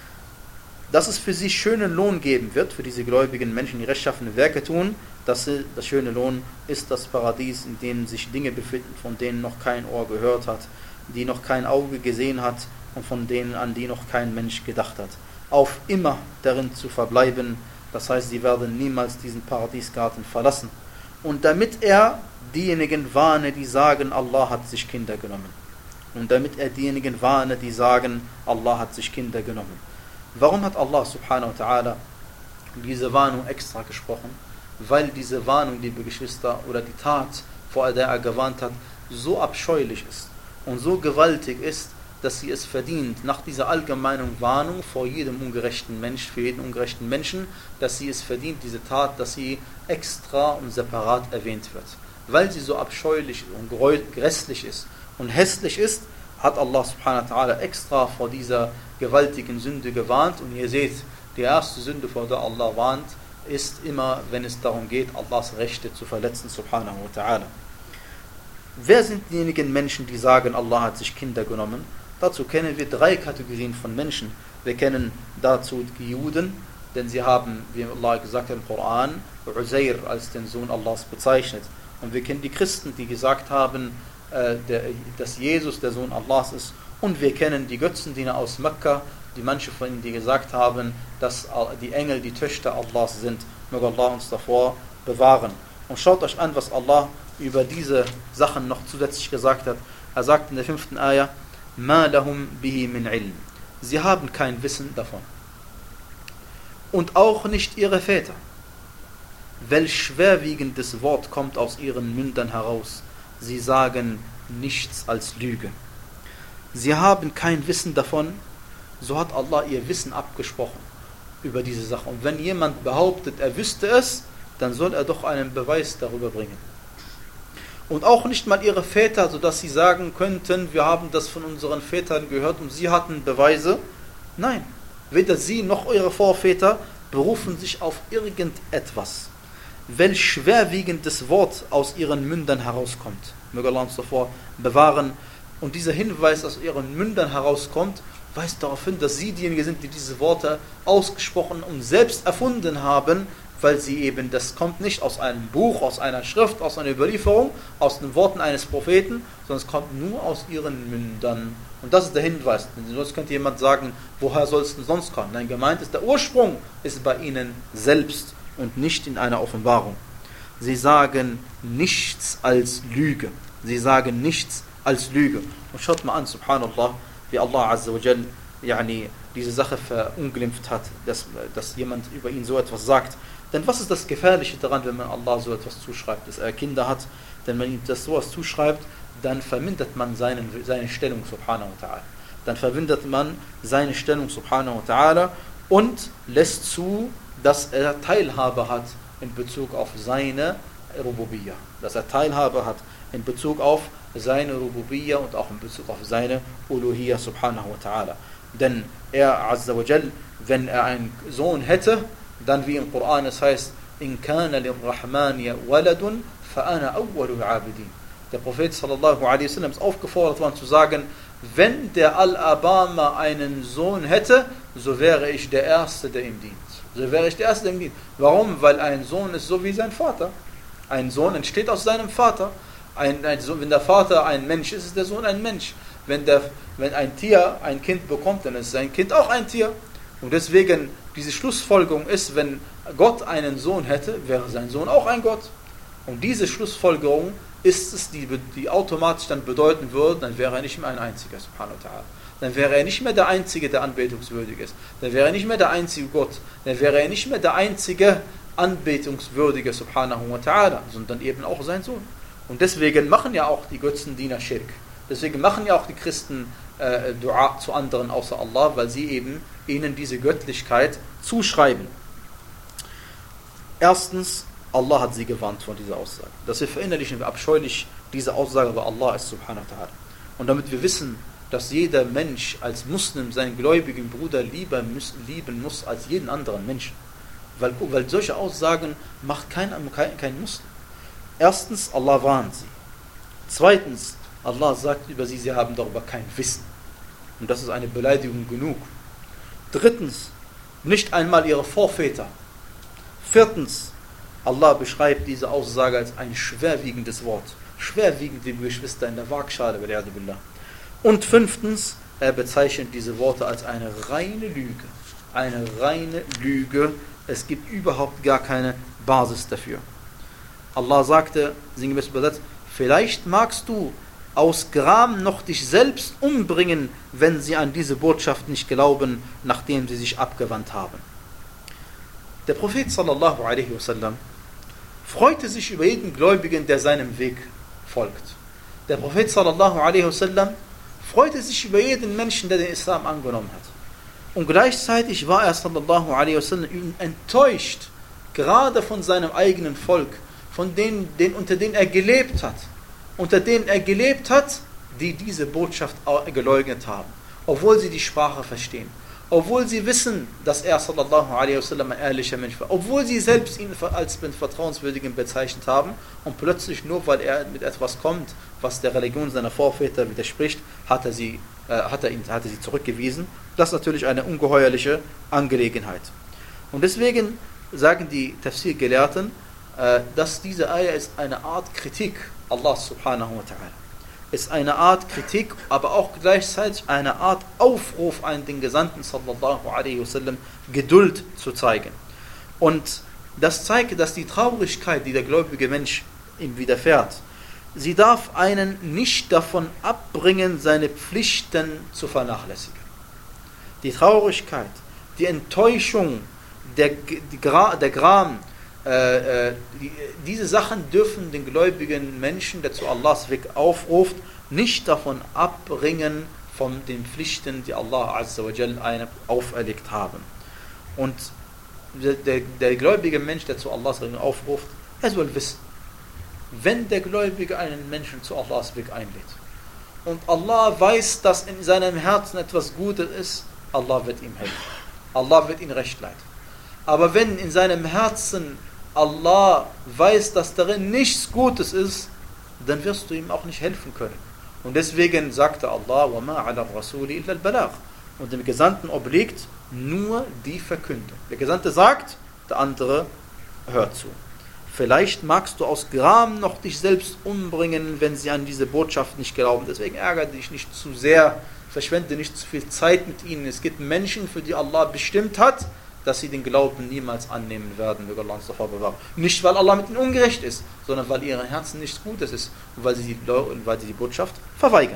Dass es für sie schönen Lohn geben wird, für diese gläubigen Menschen, die rechtschaffene Werke tun, dass sie, das schöne Lohn ist das Paradies, in dem sich Dinge befinden, von denen noch kein Ohr gehört hat, die noch kein Auge gesehen hat und von denen, an die noch kein Mensch gedacht hat. Auf immer darin zu verbleiben, das heißt, sie werden niemals diesen Paradiesgarten verlassen. Und damit er diejenigen warne, die sagen, Allah hat sich Kinder genommen. Und damit er diejenigen warne, die sagen, Allah hat sich Kinder genommen. Warum hat Allah subhanahu wa ta'ala diese Warnung extra gesprochen? Weil diese Warnung, liebe Geschwister, oder die Tat, vor der er gewarnt hat, so abscheulich ist und so gewaltig ist, dass sie es verdient, nach dieser allgemeinen Warnung vor jedem ungerechten Mensch, für jeden ungerechten Menschen, dass sie es verdient, diese Tat, dass sie extra und separat erwähnt wird. Weil sie so abscheulich und grässlich ist und hässlich ist, hat Allah subhanahu wa ta'ala extra vor dieser gewaltigen Sünde gewarnt. Und ihr seht, die erste Sünde, vor der Allah warnt, ist immer, wenn es darum geht, Allahs Rechte zu verletzen, subhanahu wa ta'ala. Wer sind diejenigen Menschen, die sagen, Allah hat sich Kinder genommen? Dazu kennen wir drei Kategorien von Menschen. Wir kennen dazu die Juden, denn sie haben, wie Allah gesagt hat im Koran, Uzair als den Sohn Allahs bezeichnet. Und wir kennen die Christen, die gesagt haben, Der, dass Jesus der Sohn Allahs ist. Und wir kennen die Götzendiener aus Mekka, die manche von ihnen, die gesagt haben, dass die Engel die Töchter Allahs sind. Möge Allah uns davor bewahren. Und schaut euch an, was Allah über diese Sachen noch zusätzlich gesagt hat. Er sagt in der fünften Ayah, مَا لَهُمْ بِهِ مِنْ عِلْمٍ. Sie haben kein Wissen davon. Und auch nicht ihre Väter. Welch schwerwiegendes Wort kommt aus ihren Mündern heraus. Sie sagen nichts als Lüge. Sie haben kein Wissen davon, so hat Allah ihr Wissen abgesprochen über diese Sache. Und wenn jemand behauptet, er wüsste es, dann soll er doch einen Beweis darüber bringen. Und auch nicht mal ihre Väter, sodass sie sagen könnten, wir haben das von unseren Vätern gehört und sie hatten Beweise. Nein, weder sie noch ihre Vorväter berufen sich auf irgendetwas. Welch schwerwiegendes Wort aus ihren Mündern herauskommt. Möge Allah uns davor bewahren. Und dieser Hinweis, aus ihren Mündern herauskommt, weist darauf hin, dass sie diejenigen sind, die diese Worte ausgesprochen und selbst erfunden haben, weil sie eben, das kommt nicht aus einem Buch, aus einer Schrift, aus einer Überlieferung, aus den Worten eines Propheten, sondern es kommt nur aus ihren Mündern. Und das ist der Hinweis. Denn sonst könnte jemand sagen, woher soll es denn sonst kommen? Nein, gemeint ist, der Ursprung ist bei ihnen selbst und nicht in einer Offenbarung. Sie sagen nichts als Lüge. Sie sagen nichts als Lüge. Und schaut mal an, subhanallah, wie Allah Azza wa Jal yani, diese Sache verunglimpft hat, dass, dass jemand über ihn so etwas sagt. Denn was ist das Gefährliche daran, wenn man Allah so etwas zuschreibt, dass er Kinder hat? Denn wenn man ihm das sowas zuschreibt, dann vermindert man seinen, seine Stellung, subhanahu wa ta'ala. Dann vermindert man seine Stellung, subhanahu wa ta'ala, und lässt zu, dass er Teilhabe hat in Bezug auf seine Rububiyya. Dass er Teilhabe hat in Bezug auf seine Rububiyya und auch in Bezug auf seine Uluhiyya, subhanahu wa ta'ala. Denn er, Azza wa Jal, wenn er einen Sohn hätte, dann wie im Koran es heißt, in kana lirrahmani waladun fa ana awwalul abidin. Der Prophet sallallahu alaihi wasallam ist aufgefordert worden zu sagen, wenn der Al-Abama einen Sohn hätte, so wäre ich der Erste, der ihm dient. So wäre ich der Erste, der ihm dient. Warum? Weil ein Sohn ist so wie sein Vater. Ein Sohn entsteht aus seinem Vater. Ein, ein Sohn, wenn der Vater ein Mensch ist, ist der Sohn ein Mensch. Wenn, der, wenn ein Tier ein Kind bekommt, dann ist sein Kind auch ein Tier. Und deswegen, diese Schlussfolgerung ist, wenn Gott einen Sohn hätte, wäre sein Sohn auch ein Gott. Und diese Schlussfolgerung ist es, die, die automatisch dann bedeuten würde, dann wäre er nicht mehr ein einziger, subhanahu wa ta'ala. Dann wäre er nicht mehr der Einzige, der anbetungswürdig ist. Dann wäre er nicht mehr der einzige Gott. Dann wäre er nicht mehr der einzige anbetungswürdige, subhanahu wa ta'ala, sondern eben auch sein Sohn. Und deswegen machen ja auch die Götzendiener Schirk. Deswegen machen ja auch die Christen äh, Dua zu anderen außer Allah, weil sie eben ihnen diese Göttlichkeit zuschreiben. Erstens, Allah hat sie gewarnt von dieser Aussage. Dass wir verinnerlichen, wie abscheulich diese Aussage bei Allah ist, subhanahu wa ta'ala. Und damit wir wissen, dass jeder Mensch als Muslim seinen gläubigen Bruder lieber muss, lieben muss als jeden anderen Menschen. Weil, weil solche Aussagen macht kein, kein, kein Muslim. Erstens, Allah warnt sie. Zweitens, Allah sagt über sie, sie haben darüber kein Wissen. Und das ist eine Beleidigung genug. Drittens, nicht einmal ihre Vorväter. Viertens, Allah beschreibt diese Aussage als ein schwerwiegendes Wort. Schwerwiegend wie Geschwister in der Waagschale. Und fünftens, er bezeichnet diese Worte als eine reine Lüge. Eine reine Lüge. Es gibt überhaupt gar keine Basis dafür. Allah sagte, sinngemäß übersetzt, vielleicht magst du aus Gram noch dich selbst umbringen, wenn sie an diese Botschaft nicht glauben, nachdem sie sich abgewandt haben. Der Prophet sallallahu alaihi wasallam freute sich über jeden Gläubigen, der seinem Weg folgt. Der Prophet sallallahu alaihi wasallam freute sich über jeden Menschen, der den Islam angenommen hat. Und gleichzeitig war er sallallahu alaihi wasallam enttäuscht, gerade von seinem eigenen Volk, von denen, den, unter denen er gelebt hat, unter denen er gelebt hat, die diese Botschaft geleugnet haben, obwohl sie die Sprache verstehen, obwohl sie wissen, dass er sallallahu alaihi wasallam ein ehrlicher Mensch war, obwohl sie selbst ihn als den Vertrauenswürdigen bezeichnet haben, und plötzlich nur weil er mit etwas kommt, was der Religion seiner Vorväter widerspricht, hat er sie, äh, hat er ihn, hat er sie zurückgewiesen. Das ist natürlich eine ungeheuerliche Angelegenheit. Und deswegen sagen die Tafsir-Gelehrten, dass diese Ayah ist eine Art Kritik Allah subhanahu wa ta'ala. ist eine Art Kritik, aber auch gleichzeitig eine Art Aufruf an den Gesandten sallallahu alaihi wasallam, Geduld zu zeigen. Und das zeigt, dass die Traurigkeit, die der gläubige Mensch ihm widerfährt, sie darf einen nicht davon abbringen, seine Pflichten zu vernachlässigen. Die Traurigkeit, die Enttäuschung, der, die Gra, der Gram, äh, äh, die, diese Sachen dürfen den gläubigen Menschen, der zu Allahs Weg aufruft, nicht davon abbringen von den Pflichten, die Allah Azza wa Jal einem auferlegt haben. Und der, der, der gläubige Mensch, der zu Allahs Weg aufruft, er soll wissen, wenn der Gläubige einen Menschen zu Allahs Weg einlädt und Allah weiß, dass in seinem Herzen etwas Gutes ist, Allah wird ihm helfen. Allah wird ihn recht leiten. Aber wenn in seinem Herzen Allah weiß, dass darin nichts Gutes ist, dann wirst du ihm auch nicht helfen können. Und deswegen sagte Allah, وَمَا عَلَى الرَّسُولِ إِلَّا الْبَلَاغُ. Und dem Gesandten obliegt nur die Verkündung. Der Gesandte sagt, der andere hört zu. Vielleicht magst du aus Gram noch dich selbst umbringen, wenn sie an diese Botschaft nicht glauben. Deswegen ärgere dich nicht zu sehr, verschwende nicht zu viel Zeit mit ihnen. Es gibt Menschen, für die Allah bestimmt hat, dass sie den Glauben niemals annehmen werden, möge Allah uns davor bewahren. Nicht, weil Allah mit ihnen ungerecht ist, sondern weil ihren Herzen nichts Gutes ist und weil sie die, weil sie die Botschaft verweigern.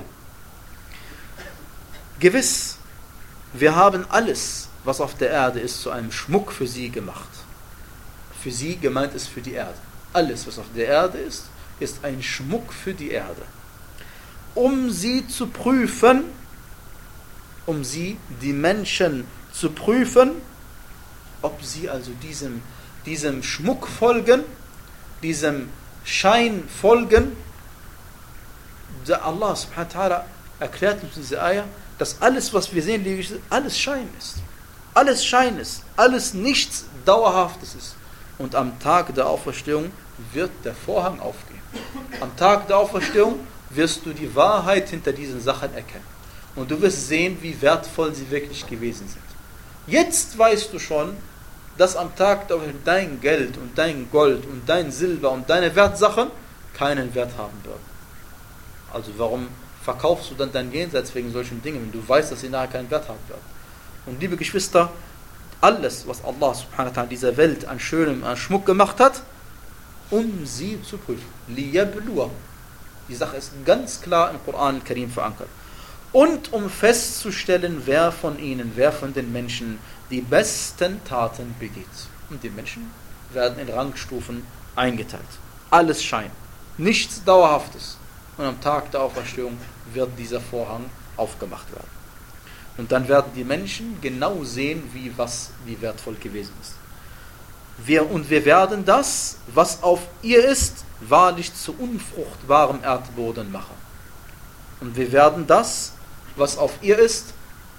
Gewiss, wir haben alles, was auf der Erde ist, zu einem Schmuck für sie gemacht. Für sie gemeint ist für die Erde. Alles, was auf der Erde ist, ist ein Schmuck für die Erde. Um sie zu prüfen, um sie, die Menschen, zu prüfen, ob sie also diesem, diesem Schmuck folgen, diesem Schein folgen. Der Allah subhanahu wa ta'ala erklärt uns diese Ayah, dass alles, was wir sehen, alles Schein ist. Alles Schein ist. Alles nichts Dauerhaftes ist. Und am Tag der Auferstehung wird der Vorhang aufgehen. Am Tag der Auferstehung wirst du die Wahrheit hinter diesen Sachen erkennen. Und du wirst sehen, wie wertvoll sie wirklich gewesen sind. Jetzt weißt du schon, dass am Tag der Auferstehung dein Geld und dein Gold und dein Silber und deine Wertsachen keinen Wert haben werden. Also warum verkaufst du dann dein Jenseits wegen solchen Dingen, wenn du weißt, dass sie nachher keinen Wert haben werden? Und liebe Geschwister, alles, was Allah subhanahu wa ta'ala dieser Welt an schönem, an Schmuck gemacht hat, um sie zu prüfen. لِيَبْلُوَهُمْ. Die Sache ist ganz klar im Koran Karim verankert. Und um festzustellen, wer von ihnen, wer von den Menschen die besten Taten begeht. Und die Menschen werden in Rangstufen eingeteilt. Alles Schein, nichts Dauerhaftes. Und am Tag der Auferstehung wird dieser Vorhang aufgemacht werden. Und dann werden die Menschen genau sehen, wie was wie wertvoll gewesen ist. Wir, und wir werden das, was auf ihr ist, wahrlich zu unfruchtbarem Erdboden machen. Und wir werden das, was auf ihr ist,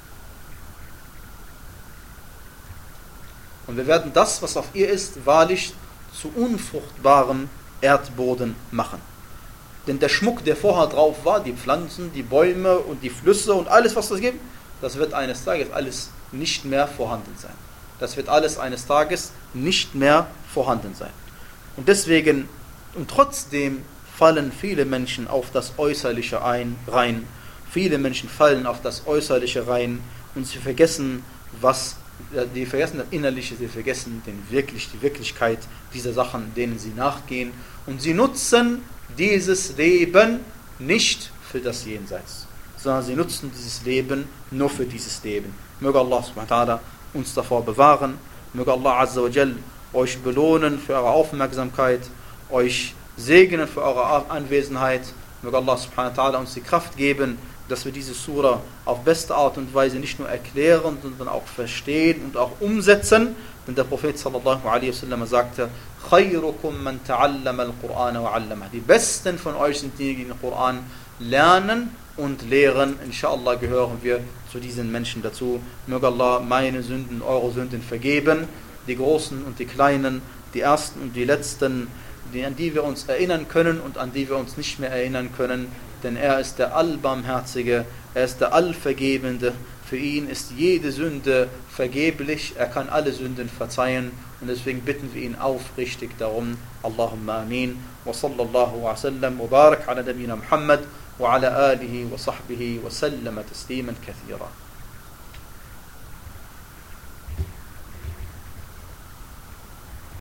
und wir werden das, was auf ihr ist, wahrlich zu unfruchtbarem Erdboden machen. Denn der Schmuck, der vorher drauf war, die Pflanzen, die Bäume und die Flüsse und alles, was es gibt, das wird eines Tages alles nicht mehr vorhanden sein. Das wird alles eines Tages nicht mehr vorhanden sein. Und deswegen, und trotzdem fallen viele Menschen auf das Äußerliche ein, rein. Viele Menschen fallen auf das Äußerliche rein und sie vergessen, was, die vergessen das Innerliche, sie vergessen den wirklich, die Wirklichkeit dieser Sachen, denen sie nachgehen. Und sie nutzen dieses Leben nicht für das Jenseits, sondern sie nutzen dieses Leben nur für dieses Leben. Möge Allah subhanahu wa ta'ala uns davor bewahren. Möge Allah azza wa jal euch belohnen für eure Aufmerksamkeit, euch segnen für eure Anwesenheit. Möge Allah subhanahu wa ta'ala uns die Kraft geben, dass wir diese Sura auf beste Art und Weise nicht nur erklären, sondern auch verstehen und auch umsetzen. Denn der Prophet sallallahu alaihi wasallam sagte, خَيْرُكُمْ مَنْ تَعَلَّمَ الْقُرْآنَ وَعَلَّمَهُ. Die Besten von euch sind diejenigen, die den Koran lernen und lehren. Inshallah gehören wir zu diesen Menschen dazu. Möge Allah meine Sünden, eure Sünden vergeben, die großen und die kleinen, die ersten und die letzten, die, an die wir uns erinnern können und an die wir uns nicht mehr erinnern können. Denn er ist der Allbarmherzige, er ist der Allvergebende. Für ihn ist jede Sünde vergeblich, er kann alle Sünden verzeihen. Und deswegen bitten wir ihn aufrichtig darum. Allahumma amin. Wa sallallahu wa sallam wa barak ala nabina Muhammad وعلى آله وصحبه وسلم تسليما كثيرا.